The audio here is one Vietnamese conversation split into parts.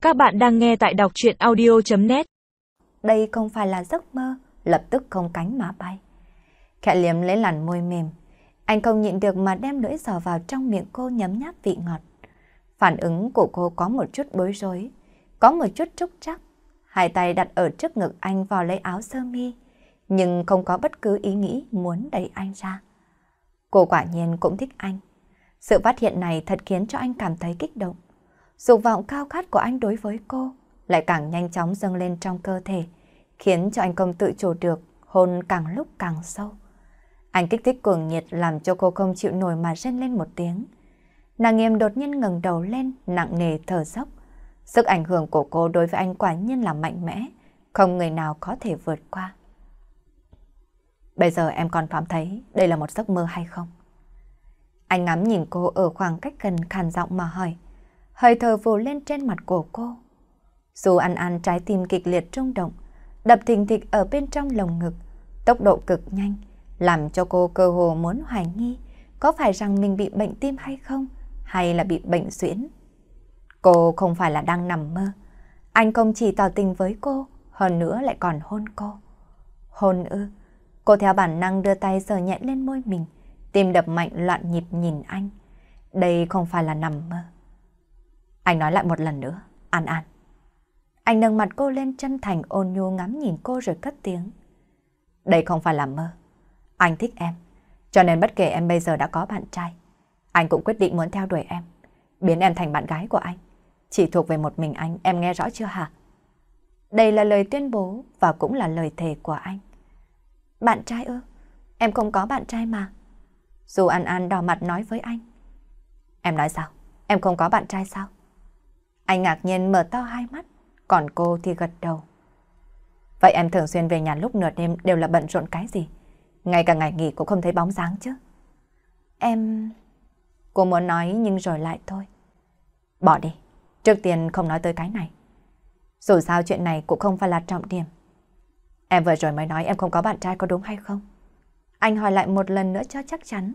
Các bạn đang nghe tại đọc truyện audio.net. Đây không phải là giấc mơ, lập tức không cánh mà bay. Khẽ liếm lấy làn môi mềm, anh không nhịn được mà đem lưỡi giò vào trong miệng cô nhấm nháp vị ngọt. Phản ứng của cô có một chút bối rối, có một chút trúc trắc. Hai tay đặt ở trước ngực anh vò lấy áo sơ mi, nhưng không có bất cứ ý nghĩ muốn đẩy anh ra. Cô quả nhiên cũng thích anh. Sự phát hiện này thật khiến cho anh cảm thấy kích động. Dục vọng khao khát của anh đối với cô lại càng nhanh chóng dâng lên trong cơ thể, khiến cho anh không tự chủ được, hôn càng lúc càng sâu. Anh kích thích cuồng nhiệt làm cho cô không chịu nổi mà rên lên một tiếng. Nàng Nghiêm đột nhiên ngẩng đầu lên, nặng nề thở dốc. Sức ảnh hưởng của cô đối với anh quả nhiên là mạnh mẽ, không người nào có thể vượt qua. Bây giờ em còn cảm thấy đây là một giấc mơ hay không? Anh ngắm nhìn cô ở khoảng cách gần, khàn giọng mà hỏi. Hơi thở vù lên trên mặt của cô. Dù ăn trái tim kịch liệt rung động, đập thình thịch ở bên trong lồng ngực, tốc độ cực nhanh, làm cho cô cơ hồ muốn hoài nghi có phải rằng mình bị bệnh tim hay không, hay là bị bệnh suyễn. Cô không phải là đang nằm mơ. Anh không chỉ tỏ tình với cô, hơn nữa lại còn hôn cô. Hôn ư? Cô theo bản năng đưa tay sờ nhẹ lên môi mình, tim đập mạnh loạn nhịp nhìn anh. Đây không phải là nằm mơ. Anh nói lại một lần nữa, An An. Anh nâng mặt cô lên chân thành ôn nhu ngắm nhìn cô rồi cất tiếng. Đây không phải là mơ. Anh thích em, cho nên bất kể em bây giờ đã có bạn trai, anh cũng quyết định muốn theo đuổi em, biến em thành bạn gái của anh. Chỉ thuộc về một mình anh, em nghe rõ chưa hả? Đây là lời tuyên bố và cũng là lời thề của anh. Bạn trai ư? Em không có bạn trai mà. Dù An An đỏ mặt nói với anh. Em nói sao? Em không có bạn trai sao? Anh ngạc nhiên mở to hai mắt, còn cô thì gật đầu. Vậy em thường xuyên về nhà lúc nửa đêm đều là bận rộn cái gì? Ngay cả ngày nghỉ cũng không thấy bóng dáng chứ. Em... Cô muốn nói nhưng rồi lại thôi. Bỏ đi, trước tiên không nói tới cái này. Dù sao chuyện này cũng không phải là trọng điểm. Em vừa rồi mới nói em không có bạn trai có đúng hay không? Anh hỏi lại một lần nữa cho chắc chắn.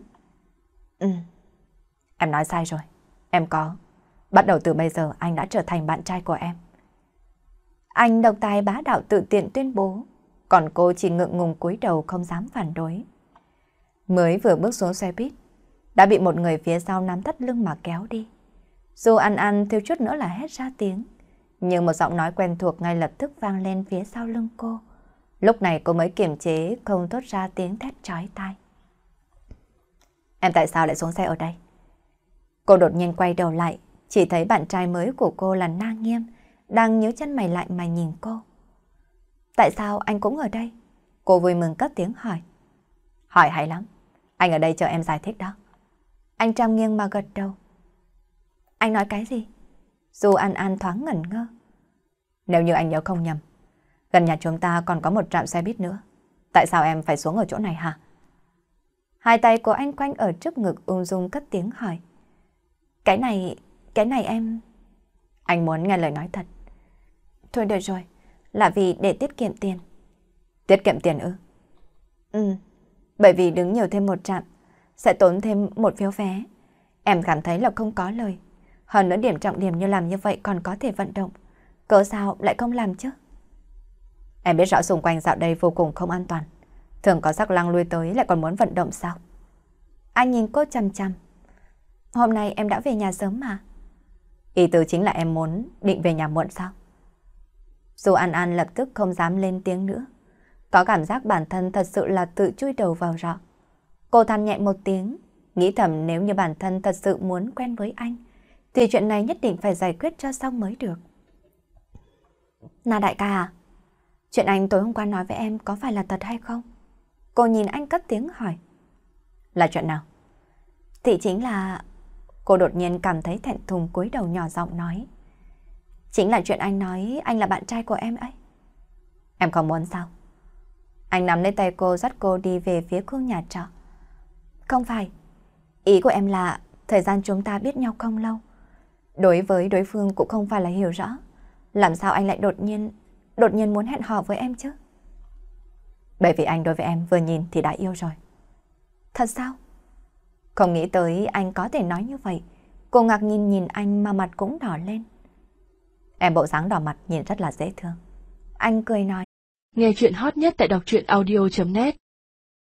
Em nói sai rồi, em có. Bắt đầu từ bây giờ anh đã trở thành bạn trai của em. Anh độc tài bá đạo tự tiện tuyên bố, còn cô chỉ ngượng ngùng cúi đầu không dám phản đối. Mới vừa bước xuống xe buýt, đã bị một người phía sau nắm thắt lưng mà kéo đi. Dù An thiếu chút nữa là hét ra tiếng, nhưng một giọng nói quen thuộc ngay lập tức vang lên phía sau lưng cô. Lúc này cô mới kiềm chế không thốt ra tiếng thét chói tai. Em tại sao lại xuống xe ở đây? Cô đột nhiên quay đầu lại, chỉ thấy bạn trai mới của cô là Na Nghiêm đang nhíu chân mày lại mà nhìn cô. Tại sao anh cũng ở đây? Cô vui mừng cất tiếng hỏi. Hỏi hay lắm, anh ở đây chờ em giải thích đó. Anh trầm nghiêng mà gật đầu. Anh nói cái gì? Dù An thoáng ngẩn ngơ. Nếu như anh nhớ không nhầm, gần nhà chúng ta còn có một trạm xe buýt nữa. Tại sao em phải xuống ở chỗ này hả? Hai tay của anh quanh ở trước ngực ung dung cất tiếng hỏi. Cái này em... Anh muốn nghe lời nói thật. Thôi được rồi, là vì để tiết kiệm tiền. Tiết kiệm tiền ư? Bởi vì đứng nhiều thêm một trạm sẽ tốn thêm một phiếu vé. Em cảm thấy là không có lời. Hơn nữa điểm trọng điểm như làm như vậy còn có thể vận động. Cớ sao lại không làm chứ? Em biết rõ xung quanh dạo đây vô cùng không an toàn. Thường có sắc lang lui tới lại còn muốn vận động sao? Anh nhìn cô chằm chằm. Hôm nay em đã về nhà sớm mà. Ý tứ chính là em muốn định về nhà muộn sao? Dù An lập tức không dám lên tiếng nữa. Có cảm giác bản thân thật sự là tự chui đầu vào rọ. Cô than nhẹ một tiếng, nghĩ thầm nếu như bản thân thật sự muốn quen với anh, thì chuyện này nhất định phải giải quyết cho xong mới được. Na đại ca à? Chuyện anh tối hôm qua nói với em có phải là thật hay không? Cô nhìn anh cất tiếng hỏi. Là chuyện nào? Thì chính là... Cô đột nhiên cảm thấy thẹn thùng cúi đầu nhỏ giọng nói. Chính là chuyện anh nói anh là bạn trai của em ấy. Em không muốn sao? Anh nắm lấy tay cô dắt cô đi về phía khu nhà trọ. Không phải. Ý của em là thời gian chúng ta biết nhau không lâu. Đối với đối phương cũng không phải là hiểu rõ. Làm sao anh lại đột nhiên muốn hẹn hò với em chứ? Bởi vì anh đối với em vừa nhìn thì đã yêu rồi. Thật sao? Không nghĩ tới anh có thể nói như vậy. Cô ngạc nhiên nhìn anh mà mặt cũng đỏ lên. Em bộ dáng đỏ mặt nhìn rất là dễ thương. Anh cười nói. Nghe chuyện hot nhất tại đọc truyện audio.net